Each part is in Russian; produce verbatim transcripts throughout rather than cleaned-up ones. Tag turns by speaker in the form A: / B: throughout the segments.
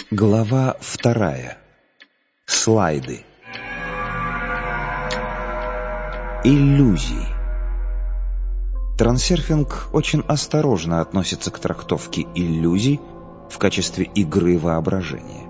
A: Глава вторая. Слайды. Иллюзии. Трансерфинг очень осторожно относится к трактовке иллюзий в качестве игры воображения.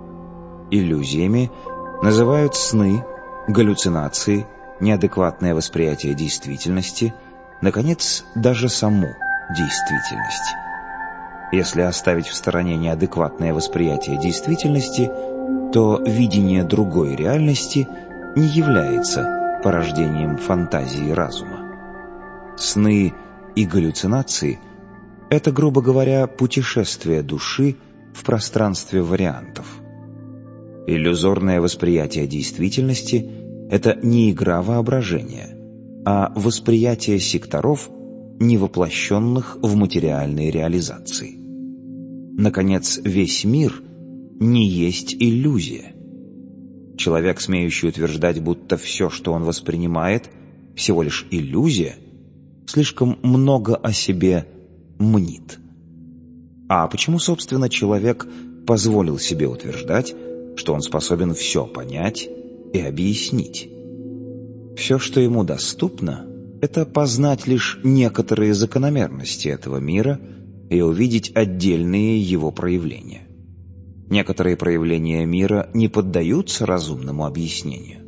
A: Иллюзиями называют сны, галлюцинации, неадекватное восприятие действительности, наконец, даже саму действительность. Если оставить в стороне неадекватное восприятие действительности, то видение другой реальности не является порождением фантазии разума. Сны и галлюцинации — это, грубо говоря, путешествие души в пространстве вариантов. Иллюзорное восприятие действительности — это не игра воображения, а восприятие секторов, не воплощенных в материальной реализации. Наконец, весь мир не есть иллюзия. Человек, смеющий утверждать, будто все, что он воспринимает, всего лишь иллюзия, слишком много о себе мнит. А почему, собственно, человек позволил себе утверждать, что он способен все понять и объяснить? Все, что ему доступно, это познать лишь некоторые закономерности этого мира и увидеть отдельные его проявления. Некоторые проявления мира не поддаются разумному объяснению.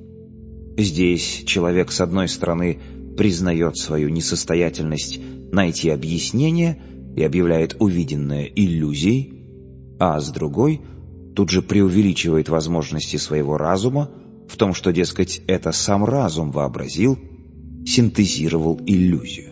A: Здесь человек, с одной стороны, признает свою несостоятельность найти объяснение и объявляет увиденное иллюзией, а с другой тут же преувеличивает возможности своего разума в том, что, дескать, это сам разум вообразил, синтезировал иллюзию.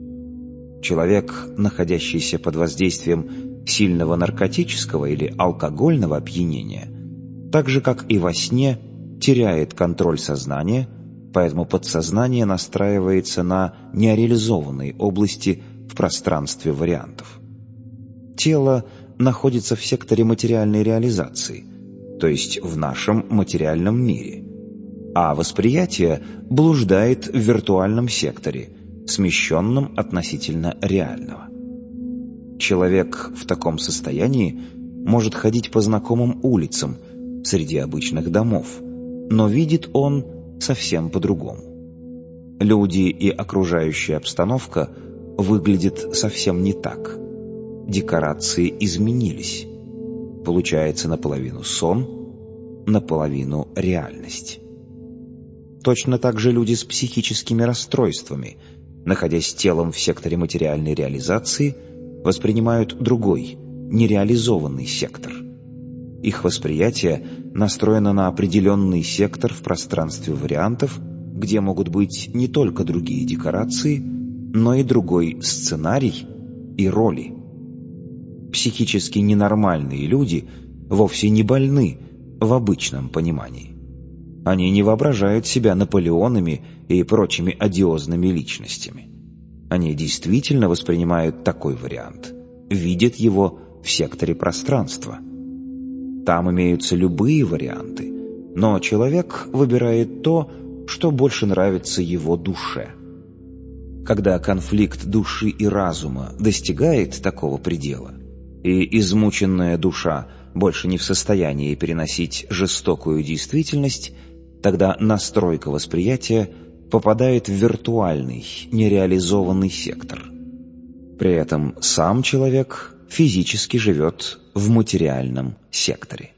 A: Человек, находящийся под воздействием сильного наркотического или алкогольного опьянения, так же, как и во сне, теряет контроль сознания, поэтому подсознание настраивается на нереализованные области в пространстве вариантов. Тело находится в секторе материальной реализации, то есть в нашем материальном мире, а восприятие блуждает в виртуальном секторе, смещенном относительно реального. Человек в таком состоянии может ходить по знакомым улицам среди обычных домов, но видит он совсем по-другому. Люди и окружающая обстановка выглядят совсем не так. Декорации изменились. Получается наполовину сон, наполовину реальность. Точно так же люди с психическими расстройствами, находясь телом в секторе материальной реализации, воспринимают другой, нереализованный сектор. Их восприятие настроено на определенный сектор в пространстве вариантов, где могут быть не только другие декорации, но и другой сценарий и роли. Психически ненормальные люди вовсе не больны в обычном понимании. Они не воображают себя Наполеонами и прочими одиозными личностями. Они действительно воспринимают такой вариант, видят его в секторе пространства. Там имеются любые варианты, но человек выбирает то, что больше нравится его душе. Когда конфликт души и разума достигает такого предела, и измученная душа больше не в состоянии переносить жестокую действительность, тогда настройка восприятия попадает в виртуальный, нереализованный сектор. При этом сам человек физически живет в материальном секторе.